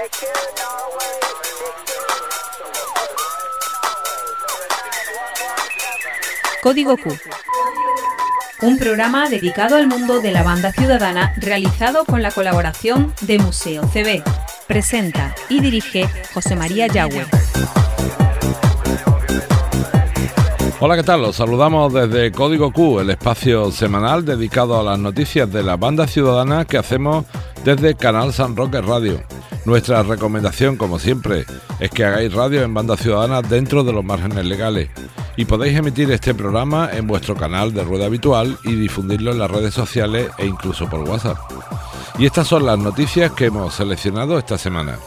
Código Q, un programa dedicado al mundo de la banda ciudadana realizado con la colaboración de Museo CB. Presenta y dirige José María Yagüe. Hola, ¿qué tal? Los saludamos desde Código Q, el espacio semanal dedicado a las noticias de la banda ciudadana que hacemos desde Canal San Roque Radio. Nuestra recomendación, como siempre, es que hagáis radio en banda ciudadana dentro de los márgenes legales y podéis emitir este programa en vuestro canal de rueda habitual y difundirlo en las redes sociales e incluso por WhatsApp. Y estas son las noticias que hemos seleccionado esta semana.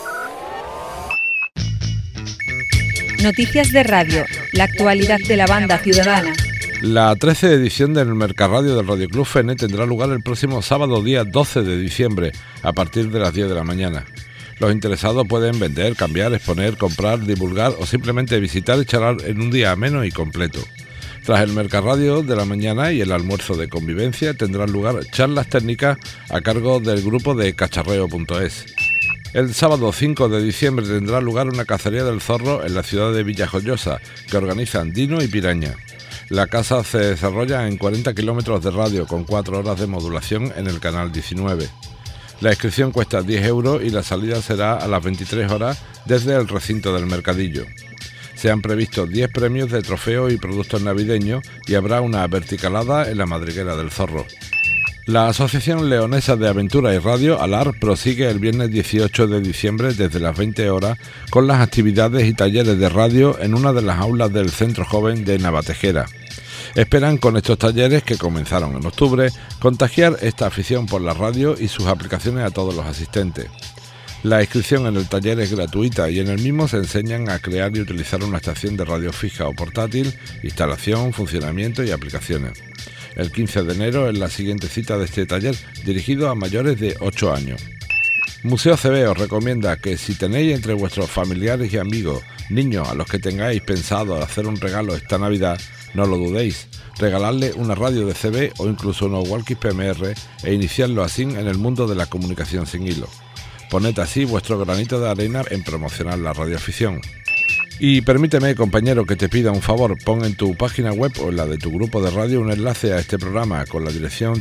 Noticias de radio, la actualidad de la banda ciudadana. La 13ª edición del Mercarradio del Radio Club FENE tendrá lugar el próximo sábado día 12 de diciembre a partir de las 10 de la mañana. Los interesados pueden vender, cambiar, exponer, comprar, divulgar o simplemente visitar y charlar en un día ameno y completo. Tras el Mercarradio de la mañana y el almuerzo de convivencia tendrán lugar charlas técnicas a cargo del grupo de cacharreo.es. El sábado 5 de diciembre tendrá lugar una cacería del zorro en la ciudad de Villajoyosa que organizan Dino y Piraña. La caza se desarrolla en 40 kilómetros de radio con 4 horas de modulación en el canal 19. La inscripción cuesta 10 euros y la salida será a las 23 horas desde el recinto del mercadillo. Se han previsto 10 premios de trofeos y productos navideños y habrá una verticalada en la madriguera del zorro. La Asociación Leonesa de Aventura y Radio, ALAR, prosigue el viernes 18 de diciembre desde las 20 horas con las actividades y talleres de radio en una de las aulas del Centro Joven de Navatejera. Esperan con estos talleres, que comenzaron en octubre, contagiar esta afición por la radio y sus aplicaciones a todos los asistentes. La inscripción en el taller es gratuita y en el mismo se enseñan a crear y utilizar una estación de radio fija o portátil, instalación, funcionamiento y aplicaciones. El 15 de enero es la siguiente cita de este taller, dirigido a mayores de 8 años. Museo CB os recomienda que si tenéis entre vuestros familiares y amigos niños a los que tengáis pensado hacer un regalo esta Navidad, no lo dudéis, regalarle una radio de CB o incluso unos walkies PMR e iniciarlo así en el mundo de la comunicación sin hilo. Poned así vuestro granito de arena en promocionar la radioafición. Y permíteme, compañero, que te pida un favor. Pon en tu página web o en la de tu grupo de radio un enlace a este programa con la dirección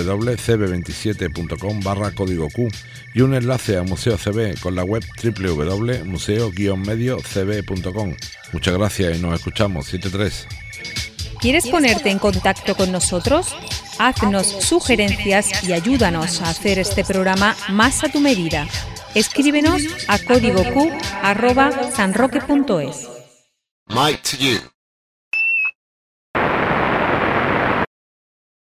www.cb27.com/código Q y un enlace a Museo CB con la web www.museo-mediocb.com. Muchas gracias y nos escuchamos 7-3. ¿Quieres ponerte en contacto con nosotros? Haznos sugerencias y ayúdanos a hacer este programa más a tu medida. Escríbenos a códigoq@sanroque.es. Mike to you.